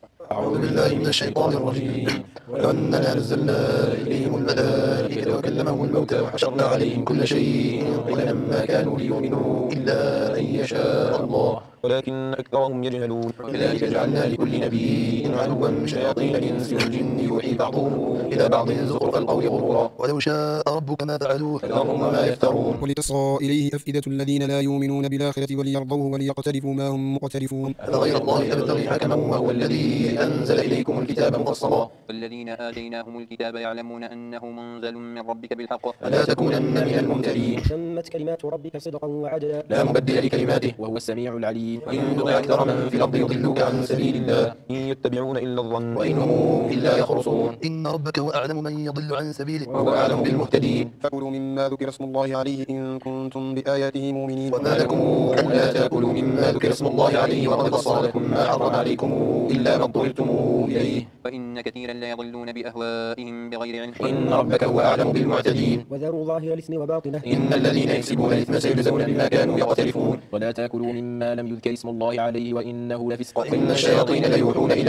أعوذ بالله من الشيطان الرجيم. ولو أننا نزلنا إليهم الملائكة وكلمهم الموتى وحشرنا عليهم كل شيء قبلا ما كانوا ليؤمنوا إلا أن يشاء الله ولكن أكثرهم يجهلون. وكذلك جعلنا لكل نبي عدوا من شياطين الإنس والجن يوحي بعضهم إلى بعض زخرف القول غرورا ولو شاء ربك ما فعلوه فذرهم وما يفترون. ولتصغى إليه أفئدة الذين لا يؤمنون بالآخرة وليرضوه وليقترفوا ما هم مقترفون. أفغير الله أبتغي حكما وهو الذي أنزل إليكم الكتاب مفصلا والذين آتيناهم الكتاب يعلمون أنه منزل من ربك بالحق فلا تكونن من الممترين. تمت كلمات ربك صدقا وعدلا لا مبدل لكلماته وهو السميع العليم. وإن تطع أكثر من في الأرض يضلوك عن سبيل الله إن يتبعون إلا الظن وإن هم إلا يخرصون. إن ربك هو أعلم من يضل عن سبيله وهو أعلم بالمهتدين. فكلوا مما ذكر اسم الله عليه إن كنتم بآياته مؤمنين. وما لكم ألا تأكلوا مما ذكر اسم الله عليه وقد فصل لكم ما حرم عليكم إلا ما اضطررتم إليه وإن كثيرا لا يضلون بأهوائهم بغير علم وإن ربك هو أعلم بالمعتدين. وذروا ظاهر الإثم وباطنه إن الذين يكسبون الإثم سيجزون بما كانوا يقترفون. ولا تأكلوا مما لم يذكر اسم الله عليه وإنه لفسق. وإن الشياطين ليوحون إلى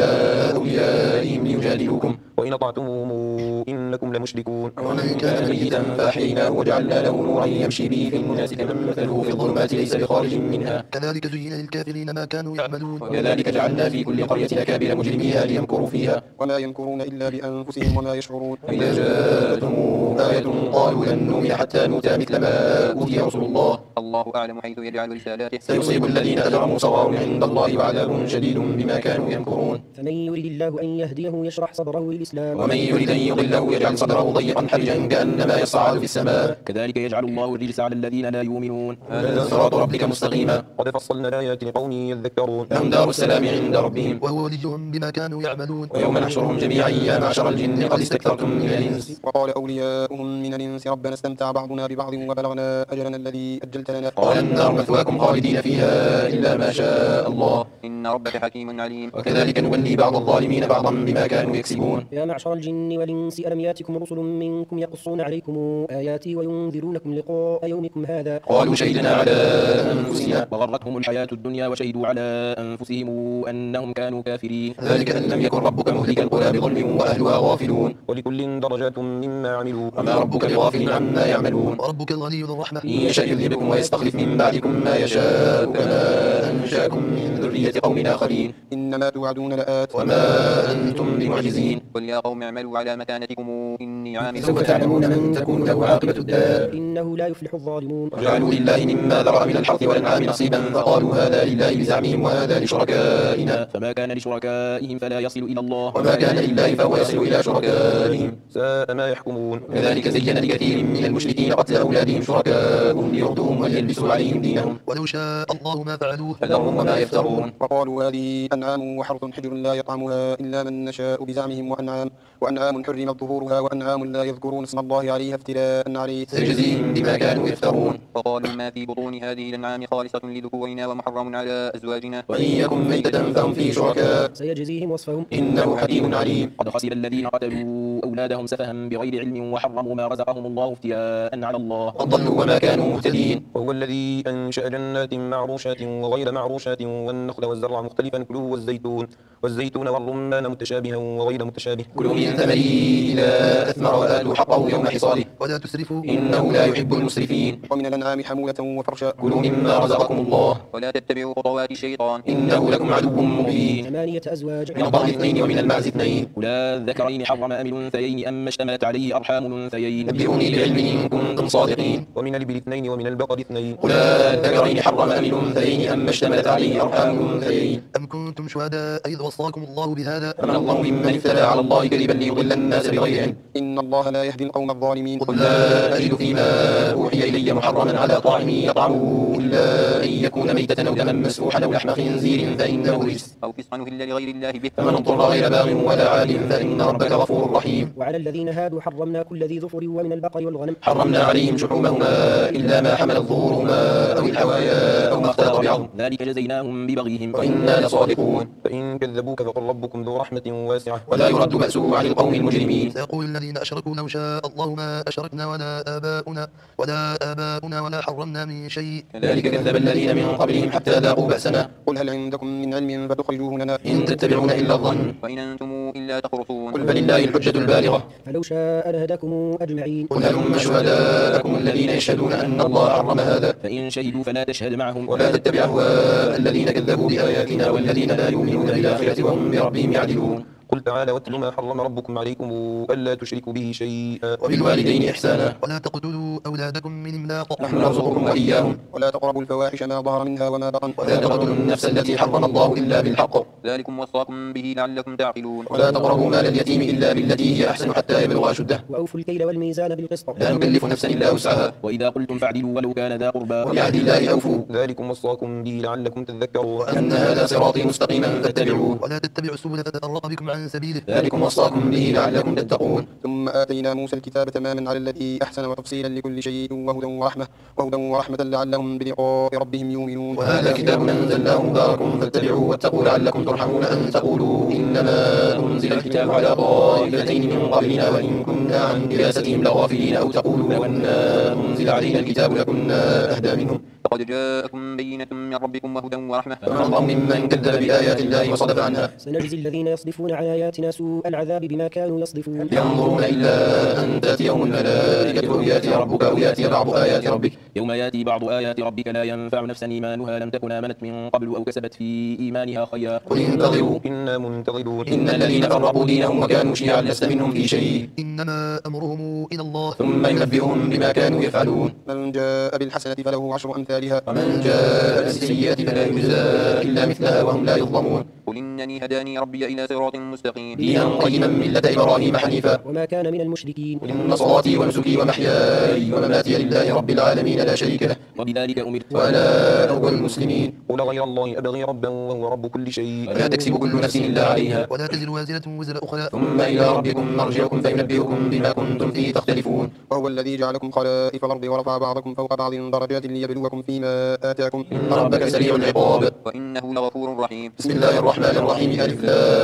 أوليائهم ليجادلوكم وإن أطعتموهم إنكم لمشركون. ومن كان ميتا فأحييناه وجعلنا له نورا يمشي به في الناس كمن مثله في الظلمات ليس بخارج منها كذلك زين للكافرين ما كانوا يعملون. وكذلك جعلنا في كل قرية أكابر مجرميها ليمكروا فيها وما يمكرون إلا بأنفسهم وما يشعرون. فإذا جاءتهم آية قالوا لن نؤمن حتى نؤتى مثل ما أوتي رسل الله الله أعلم حيث يجعل رسالاته سيصيب الذين أجرموا صغار عند الله وعذاب شديد بما كانوا يمكرون. فمن يريد الله أن يهديه يشرح صدره للإسلام ومن يريد أن يضله يجعل صدره ضيقا حرجا كأنما يصعد في السماء كذلك يجعل الله الرجس على الذين لا يؤمنون. هذا صراط ربك مستقيما قد فصلنا الآيات لقوم يذكرون. لهم دار السلام عند ربهم وهو وليهم بما كانوا يعملون. ويوم نحشرهم جميعا يا معشر الجن قد استكثرتم من الإنس وقال أولياؤهم من الإنس ربنا استمتع بعضنا ببعض وبلغنا أجلنا الذي أجلت لنا. قال النار مثواكم خالدين فيها إلا ما شاء الله إن ربك حكيم عليم وكذلك نولي بعض الظالمين بعضا بما كانوا يكسبون. يا معشر الجن والإنس ألم يأتكم رسل منكم يقصون عليكم آياتي وينذرونكم لقاء يومكم هذا قالوا شهدنا على أنفسنا وغرتهم الحياة الدنيا وشهدوا على أنفسهم أنهم كانوا كافرين. ذلك أن لم يكن ربك مهلك القرى بظلم وأهلها غافلون ولكل درجات مما عملوا وما ربك بغافل عما يعملون. وربك الغني ذو الرحمة إن يشاء يذهبكم ويستخلف من بعدكم ما يشاء كما أنشأكم من ذرية قوم آخرين إنما توعدون لآت وما أنتم بمعجزين. قل يا قوم اعملوا على مكانتكم إني عامل سوف تعلمون من تكون له عاقبة الدار. إنه لا يفلح الظالمون وجعلوا لله مما ذرأ من الحرث والأنعام نصيبا فقالوا هذا لله بزعمهم وهذا لشركائنا فما كان لشركائهم فلا يصل إلى الله وما كان لله فهو يصل إلى شركائهم ساء ما يحكمون. كذلك زين لكثير من المشركين قتل أولادهم شركاءهم ليردوهم وليلبسوا عليهم دينهم ولو شاء الله ما فعلوه فذرهم وما يفترون. وقالوا هذه أنعام وحرث حجر لا يطعمها إلا من نشاء بزعمهم وأنعام حرمت ظهورها وأنعام لا يذكرون اسم الله عليها افتراء عليه سيجزيهم بما كانوا يفترون. وقالوا ما في بطون هذه الأنعام خالصة لذكورنا ومحرم على أزواجنا وإن يكن ميتة فهم فيه شركاء سيجزيهم وصفهم إنه حكيم عليم. قد خسر الذين قتلوا أولادهم سفها بغير علم وحرموا ما رزقهم الله افتراء على الله قد ضلوا وما كانوا مهتدين. وهو الذي أنشأ جنات معروشات وغير معروشات والنخل والزرع مختلفا كلوا والزيتون والرمان متشابها وغير متشابه كلوا من ثمره إذا أثمر وآتوا حقه يوم حصاده ولا تسرفوا إنه لا يحب المسرفين. ومن الأنعام حمولة وفرشا كلوا مما رزقكم الله ولا تتبعوا خطوات الشيطان إنه لكم عدو مبين. 8 أزواج من الضأن 2 ومن المعز 2 قل الذكرين حرم أم الأنثيين أما اشتملت عليه أرحام الأنثيين نبئوني بعلم إن كنتم صادقين. ومن الإبل 2 ومن البقر 2 قل الذكرين حرم أم الأنثيين أما اشتملت عليه أرحام الأنثيين أم كنتم شهداء إذ وصاكم الله بهذا فمن الله ممن افترى على الله كذبا ليضل الناس بغير علم. إن الله لا يهدي القوم الظالمين قل لا أجد فيما أوحي إلي محرما على طاعم يطعمه إلا أن يكون ميتة أو دما مسفوحا أو لحم خنزير فإنه رجس أو فسقا أهل لغير الله به فمن اضطر غير باغ ولا عاد فإن ربك غفور رحيم. وعلى الذين هادوا حرمنا كل ذي ظفر ومن البقر والغنم حرمنا عليهم شحومهما إلا ما حملت ظهورهما أو الحوايا أو ما اختلط بعظم ذلك جزيناهم ببغيهم وإنا لصادقون. فإن كذبوك فقل ربكم ذو رحمة واسعة ولا يرد بأسه عن القوم المجرمين. سيقول الذين أشركوا لو شاء الله ما أشركنا ولا آباؤنا ولا حرمنا من شيء ذلك كذب الذين من قبلهم حتى ذاقوا بأسنا. قل هل عندكم من علم فتخرجوه لنا؟ إن تتبعون إلا الظن وإن أنتم إلا تخرصون. قل فلله الحجة البالغة. فلو شاء لهداكم أجمعين. قل هلم شهداءكم الذين يشهدون أن الله حرم هذا. فإن شهدوا فلا تشهد معهم ولا تتبع أهواء الذين كذبوا بآياتنا والذين لا يؤمنون بالآخرة وهم بربهم يعدلون. قل تعالى واتل ما حرم ربكم عليكم ألا تشركوا به شيئا وبالوالدين إحسانا ولا تقتلوا أولادكم من إملاق نحن نرزقكم وإياهم ولا تقربوا الفواحش ما ظهر منها وما بطن ولا تقتلوا النفس التي حرم الله إلا بالحق ذلكم وصاكم به لعلكم تعقلون. ولا تقربوا مال اليتيم إلا بالتي هي أحسن حتى يبلغ أشده وأوفوا الكيل والميزان بالقسط. لا نكلف نفسا إلا وسعها وإذا قلتم فاعدلوا ولو كان ذا قربى وبعهد الله أوفوا ذلكم وصاكم به لعلكم تذكرون وأن هذا صراطي مستقيما فاتبعوه ولا تتبعوا السبل فتفرق بكم عن سبيله ذلكم وصاكم به لعلكم تتقون. ثم آتينا موسى الكتاب تماما على الذي أحسن وتفصيلا لكل شيء وهدى ورحمة لعلهم بلقاء ربهم يؤمنون. وهذا كتاب أنزلناه مبارك فاتبعوه واتقوا لعلكم ترحمون أن تقولوا إنما أنزل الكتاب على طائفتين من قبلنا وإن كنا عن دراستهم لغافلين أو تقولوا لو أنا أنزل علينا الكتاب لكنا أهدى منهم. لقد جاءكم بينة من ربكم وهدى ورحمة. فمن أظلم ممن كذب بآيات الله وصدف عنها. سنجزي الذين يصدفون عن آياتنا سوء العذاب بما كانوا يصدفون. ينظرون إلا أن تأتيهم الملائكة أو يأتي ربك أو يأتي بعض آيات ربك. يوم يأتي بعض آيات ربك لا ينفع نفسا إيمانها لم تكن آمنت من قبل أو كسبت في إيمانها خيرا قل انتظروا إنا منتظرون إن الذين فرقوا دينهم وكانوا شيعا لست منهم في شيء إنما أمرهم إلى الله ثم ينبئهم بما كانوا يفعلون. من جاء بالحسنة فله 10 أمثالها ومن جاء بالسيئة فلا يجزى إلا مثلها وهم لا يظلمون. قل إنني هداني ربي إلى صراط مستقيم دينا قيما ملة إبراهيم حنيفا. وما كان من المشركين. قل إن صلاتي ونسكي ومحياي ومماتي لله رب العالمين لا شريك له وبذلك أمرت وأنا أول المسلمين. قل غير الله أبغي ربا وهو رب كل شيء ولا تكسب كل نفس إلا عليها ولا تزر وازرة وزر أخرى ثم إلى ربكم مرجعكم فينبئكم بما كنتم فيه تختلفون. وهو الذي جعلكم خلائف الأرض ورفع بعضكم فوق بعض درجات ليبلوكم فيما آتاكم إن ربك سريع العقاب. وإنه لغفور رحيم. بسم الله الرحمن الرحيم ألف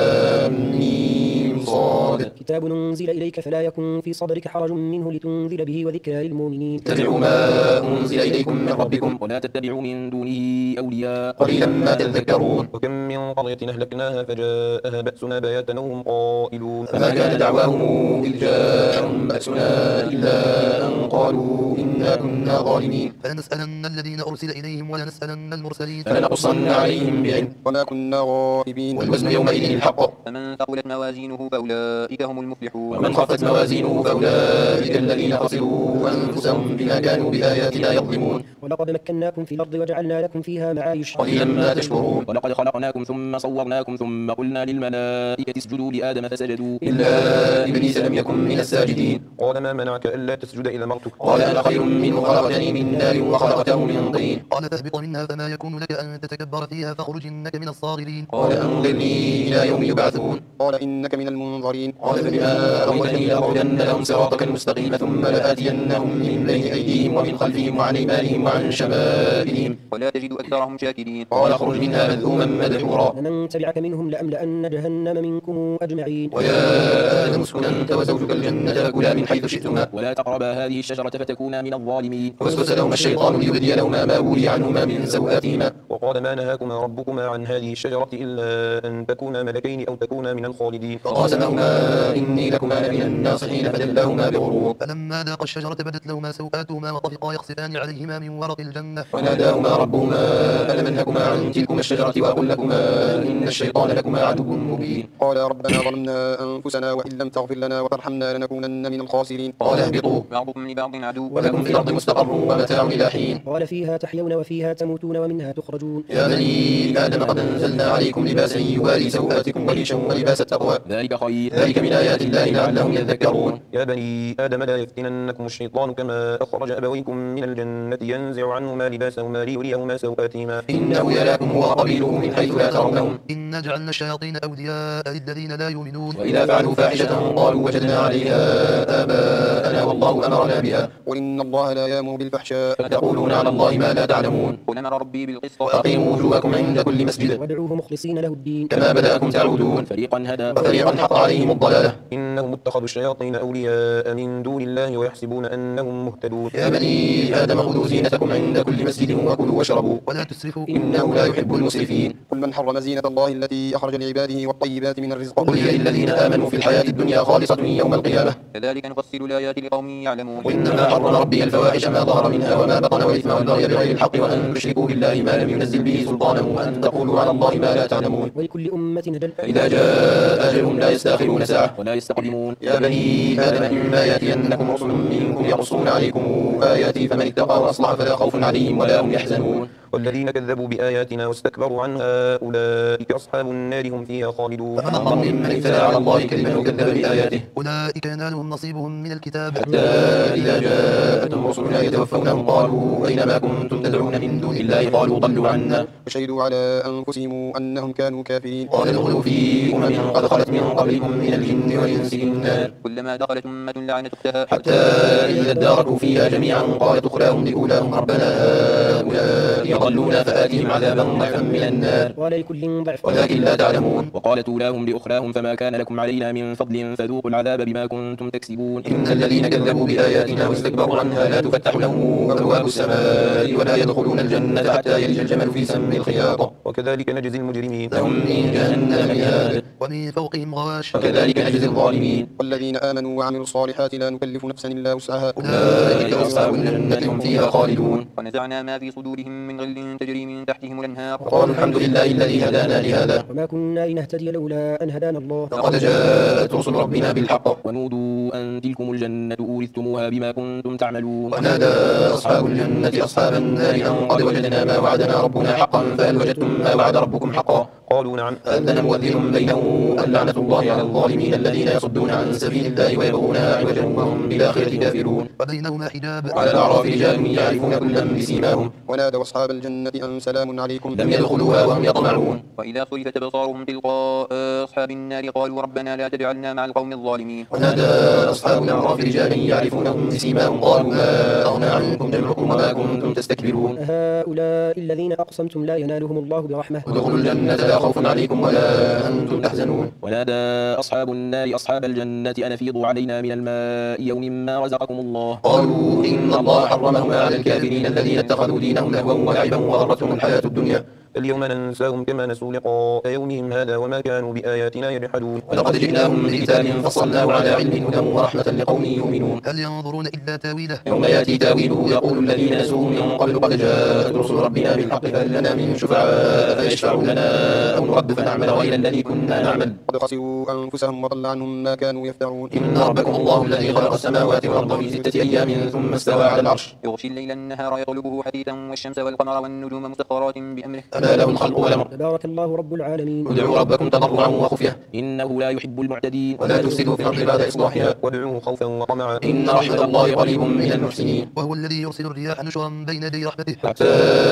لام ميم صاد. كتاب أنزل إليك فلا يكن في صدرك حرج منه لتنذر به وذكرى للمؤمنين. اتبعوا ما أنزل إليكم من ربكم ولا تتبعوا من دونه أولياء قليلا ما تذكرون. وكم من قرية أهلكناها فجاءها بأسنا بياتا وهم قائلون فما كان دعواهم إذ جاءهم بأسنا إلا أن قالوا إنا كنا ظالمين. فلنسألن الذين أرسل إليهم ولنسألن المرسلين فلنقصن عليهم بعلم وما كنا غائبين والوزن يومئذ الحق. فمن ثقلت موازينه فأولئك هم المفلحون. ومن خفت موازينه فأولئك الذين خسروا أنفسهم بما كانوا بآياتنا يظلمون. ولقد مكناكم في الأرض وجعلنا لكم فيها معايش. قليلا ما تشكرون. ولقد خلقناكم ثم صورناكم ثم قلنا للملائكة اسجدوا لآدم فسجدوا إلا إبليس لم يكن من الساجدين. قال ما منعك ألا تسجد إذا أمرتك قال أنا خير منه خلقتني من نار وخلقته من طين. قال فاهبط منها فما يكون لك أن تتكبر فيها فاخرج إنك من الصاغرين قال أنظرني إلى يوم يبعثون. قال إنك من المنظرين قال فبما أغويتني لأقعدن لهم صراطك المستقيم ثم لآتينهم من بين أيديهم ومن خلفهم وعن أيمانهم وعن شمائلهم ولا تجد أكثرهم شاكرين. قال اخرج منها مذءوما مدحورا. لمن تبعك منهم لأملأن جهنم منكم أجمعين. ويا آدم اسكن أنت وزوجك الجنة فكلا من حيث شئتما ولا تقربا هذه الشجرة فتكونا من الظالمين ووسوس لهما الشيطان ليبدي لهما ما ولي عنهما من سوآتهما. وقال ما نهاكما ربكما عن هذه الشجرة إلا أن تكونا ملكين أو تكونا من الخالدين فقاسمهما إني لكما لمن الناصحين فدلاهما بغرور. فلما ذاقا الشجرة بدت لهما سوآتهما وطفقا يخصفان عليهما من ورق الجنة وناداهما ربهما ألم أنهكما عن تلكما الشجرة وأقل لكما إن الشيطان لكما عدو مبين. قال ربنا ظلمنا أنفسنا وإن لم تغفر لنا وترحمنا لنكونن من الخاسرين. قال اهبطوا بعضكم لبعض عدو ولكم في الأرض مستقر ومتاع إلى حين. قال فيها تحيون وفيها تموتون ومنها تخرجون. يا بني آدم قد أنزلنا عليكم لباسا يواري سوآتكم وريشا ولباس التقوى ذلك خير ذلك من من آيات الله لعلهم يذكرون يا بني آدم لا يفتننكم الشيطان كما أخرج أبويكم من الجنة ينزع عنهما لباسهما ليريهما سوآتهما إنه يراكم هو وقبيله من حيث لا ترونهم إنا جعلنا الشياطين أولياء للذين لا يؤمنون وإذا فعلوا فاحشة قالوا وجدنا عليها آباءنا والله أمرنا بها قل إن الله لا يأمر بالفحشاء فتقولون على الله ما لا تعلمون قل أمر ربي بالقسط وأقيموا وجوهكم عند كل مسجد وادعوه مخلصين له الدين كما بدأكم تعودون فريقا هدى وفريقا حق عليهم الضلالة إنهم اتخذوا الشياطين أولياء من دون الله ويحسبون أنهم مهتدون يا بني آدم خذوا زينتكم عند كل مسجد وكلوا واشربوا ولا تسرفوا إنه لا يحب المسرفين قل من حرم زينة الله التي أخرج لعباده والطيبات من الرزق قل هي للذين آمنوا في الحياة الدنيا خالصة يوم القيامة كذلك نفصل الآيات لقوم يعلمون وإنما حرم ربي الفواحش ما ظهر منها وما بطن والإثم والبغي بغير الحق وأن تشركوا بالله ما لم ينزل به سلطانا وأن تقولوا على الله ما لا تعلمون ولكل أمة أجل فإذا جاء أجلهم لا يستأخرون ساعة ولا يستقدمون يا بني آدم إما يأتينكم رسل منكم يقصون عليكم آياتي فمن اتقى وأصلح فلا خوف عليهم ولا هم يحزنون والذين كذبوا بآياتنا واستكبروا عنها أولئك أصحاب النار هم فيها خالدون فمن أظلم ممن افترى على الله كذبا وكذب بآياته أولئك ينالهم نصيبهم من الكتاب حتى إذا جاءتهم رسلنا يتوفونهم قالوا أين ما كنتم تدعون من دون الله قالوا ضلوا عنا وشهدوا على أنفسهم أنهم كانوا كافرين قال ادخلوا في قد خلت من قبلكم من الجن والإنس النار كلما دخلت أمة لعنت أختها حتى إذا اداركوا فيها جميعا قالت أخراهم لأولاهم ربنا هؤلاء يضلونا فآتهم عذابا ضعفا من النار قال لكل ضعف ولكن لا تعلمون وقالت أولاهم لأخراهم فما كان لكم علينا من فضل فذوقوا العذاب بما كنتم تكسبون إن الذين كذبوا بآياتنا واستكبروا عنها لا تفتح لهم أبواب السماء ولا يدخلون الجنة حتى يلج الجمل في سم الخياط وكذلك نجزي المجرمين لهم من جهنم مهاد ومن فوقهم غواش وكذلك نجزي الظالمين والذين آمنوا وعملوا الصالحات لا نكلف نفسا إلا وسعها أولئك أصحاب الجنة هم فيها خالدون ونزعنا ما في صدورهم من غل تجري من تحتهم الأنهار وقالوا الحمد لله الذي هدانا لهذا وما كنا لنهتدي لولا أن هدانا الله لقد جاءت رسل ربنا بالحق ونودوا أن تلكم الجنة أورثتموها بما كنتم تعملون ونادى أصحاب الجنة أصحاب النار أن قد وجدنا ما وعدنا ربنا حقا فهل وجدتم ما وعد ربكم حقا قالوا نعم فأذن مؤذن بينهم اللعنة الله على الظالمين الذين يصدون عن سبيل الله ويبغونها عوجا وهم بالآخرة كافرون وبينهما حجاب وعلى الأعراف رجال يعرفون كلا بسيماهم ونادوا أصحاب الجنة أن سلام عليكم لم يدخلوها وهم يطمعون وإذا صرفت أبصارهم تلقاء أصحاب النار قالوا ربنا لا تجعلنا مع القوم الظالمين ونادى أصحاب الأعراف رجالا يعرفونهم بسيماهم قالوا ما أغنى عنكم جمعكم وما كنتم تستكبرون هؤلاء الذين أقسمتم لا ينالهم الله برحمة ادخلوا الجنة لا خوف عليكم ولا أنتم تحزنون ونادى أصحاب النار أصحاب الجنة أن أفيضوا علينا من الماء يوم ما رزقكم الله قالوا إن الله حرمهما على الكافرين الذين اتخذوا دينهم لهوا ولعبا وغرتهم الحياة الدنيا اليوم ننساهم كما نسوا لقاء يومهم هذا وما كانوا بآياتنا يجحدون ولقد جئناهم بكتاب فصلناه على علم هدى ورحمة لقوم يؤمنون هل ينظرون إلا تاويله يوم يأتي تاويله يقول الذين نسوه من قبل قد جاءت رسل ربنا بالحق فهل لنا من شفعاء فيشفعوا لنا أو نرد فنعمل غير الذي كنا نعمل قد خسروا أنفسهم وضل عنهم ما كانوا يفترون إن ربكم الله الذي خلق السماوات والأرض في 6 أيام ثم استوى على العرش يغشي الليل النهار يطلبه حثيثا والشمس والقمر والنجوم مسخرات بأمره أما له الخلق والأمر تبارك الله رب العالمين ادعوا ربكم تضرعا وخفية إنه لا يحب المعتدين ولا تفسدوا في الأرض بعد إصلاحها وادعوه خوفا وطمعا إن رحمة الله قريب من المحسنين وهو الذي يرسل الرياح نشرا بين يدي رحمته حتى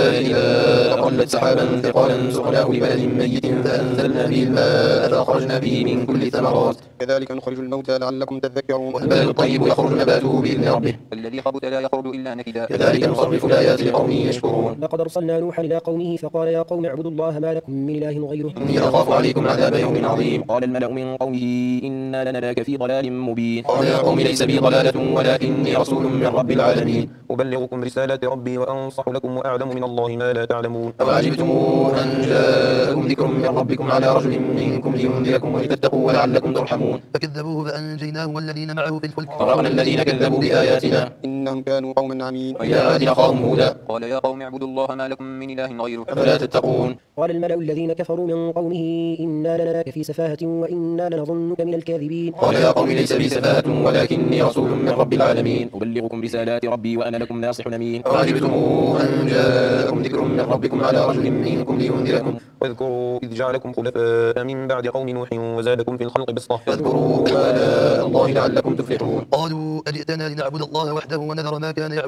إذا أقلت سحابا ثقالا سقناه لبلد ميت فأنزلنا به الماء فأخرجنا به من كل الثمرات كذلك نخرج الموتى لعلكم تذكرون والبلد الطيب يخرج نباته بإذن ربه الذي خبث لا يخرج إلا نكدا كذلك نصرف الآيات لقوم يشكرون لقد أرسلنا نوحا إلى قومه فقال يا قوم اعبدوا الله ما لكم من إله غيره إني أخاف عليكم عذاب يوم عظيم قال الملأ من قومه إنا لنراك في ضلال مبين قال يا قوم ليس بي ضلالة ولكني رسول من رب العالمين أبلغكم رسالات ربي وأنصح لكم وأعلم من الله ما لا تعلمون أوعجبتم أن جاءكم ذكر من ربكم على رجل منكم لينذركم ولتتقوا ولعلكم ترحمون فكذبوه فأنجيناه والذين معه في الفلك فرغنا الذين كذبوا بآياتنا إنهم كانوا قوما عمين وإلى عاد أخاهم هودا قال يا قوم اعبدوا الله ما لكم من إله غيره أفلا تتقون. قال الملأ الذين كفروا من قومه إنا لنراك في سفاهة وإنا لنظنك من الكاذبين. قال يا قوم ليس بي سفاهة ولكني رسول من رب العالمين. أبلغكم رسالات ربي وأنا لكم ناصح أمين. أعجبتم أن جاءكم ذكر من ربكم على رجل منكم لينذركم. واذكروا إذ جعلكم خلفاء من بعد قوم نوح وزادكم في الخلق بسطة. فاذكروا آلاء الله لعلكم تفلحون. قالوا أجئتنا لنعبد الله وحده ونذر ما كان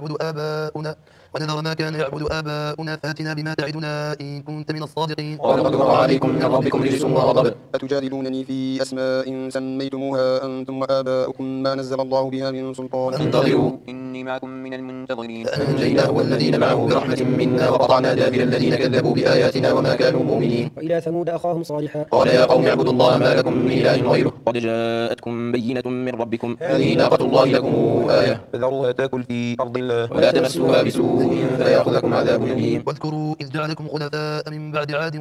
يعبد آباؤنا فاتنا بما تعدنا إن كنت من الصادقين. قال قد وقع عليكم من ربكم رجس وغضب. أتجادلونني في أسماء سميتموها أنتم وآباؤكم ما نزل الله بها من سلطان. انتظروا إني معكم من المنتظرين. فأنجيناه والذين معه برحمة منا وقطعنا دابر الذين كذبوا بآياتنا وما كانوا مؤمنين. وإلى ثمود أخاهم صالحا قال يا قوم اعبدوا الله ما لكم من إله غيره. قد جاءتكم بينة من ربكم. هذه ناقة الله لكم آية فذروها تأكل في أرض الله ولا تمسوها بسوء فيأخذكم عذاب أليم. واذكروا إذ جعلكم خلفاء من بعد عاد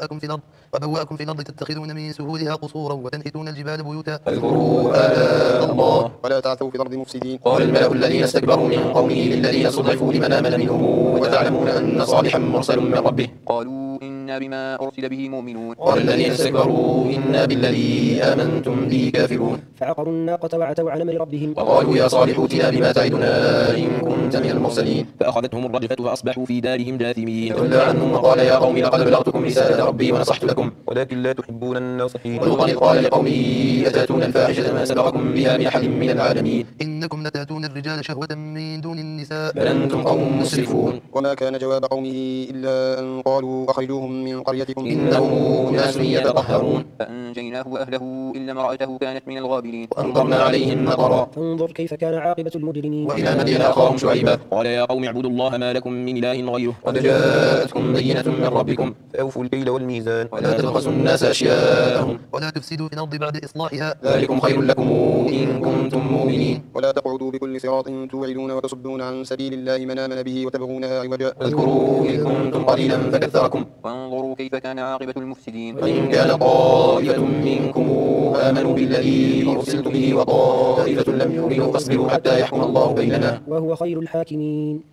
وبوأكم في الأرض تتخذون من سهولها قصورا وتنحتون الجبال بيوتا. فاذكروا آلاء الله ولا تعثوا في الأرض مفسدين. قال الملأ الذين استكبروا من قومه للذين استضعفوا لمن آمن منهم وتعلمون أن صالحا مرسل من ربه. قالوا إنا بما أرسل به مؤمنون. قال الذين استكبروا إنا بالذي آمنتم به كافرون. فعقروا الناقة وعتوا عن أمر ربهم وقالوا يا صالح ائتنا بما تعدنا إن كنت من المرسلين. فأخذتهم الرجفة فأصبحوا في دارهم جاثمين. تولى عنهم وقال يا قوم لقد بلغتكم رسالة ربي ونصحت لكم ولكن لا تحبون الناصحين. ولوطا إذ قال لقومه أتأتون الفاحشة ما سبقكم بها من أحد من العالمين. إنكم لتأتون الرجال شهوة من دون النساء بل أنتم قوم مسرفون. وما كان جواب قومه إلا أن قالوا أخرجوهم من قريتكم إنهم أناس يتطهرون. فأنجيناه وأهله إلا امرأته كانت من الغابرين. وأمطرنا عليهم مطرا. فانظر كيف كان عاقبة المجرمين. وإلى مدين أخاهم شعيبا. قال يا قوم اعبدوا الله ما لكم من إله غيره. قد جاءتكم بينة من ربكم فأوفوا الكيل والميزان ولا تبخسوا الناس أشياءهم ولا تفسدوا في الأرض بعد إصلاحها ذلكم خير لكم إن كنتم مؤمنين. ولا تقعدوا بكل صراط توعدون وتصدون عن سبيل الله من آمن به وتبغونها عوجا. واذكروا إذ كنتم قليلا فكثركم. وانظروا كيف كان عاقبة المفسدين. وإن كان طائفة منكم آمنوا بالذي أرسلت به وطائفة لم يؤمنوا فاصبروا حتى يحكم الله بيننا وهو خير الحاكمين.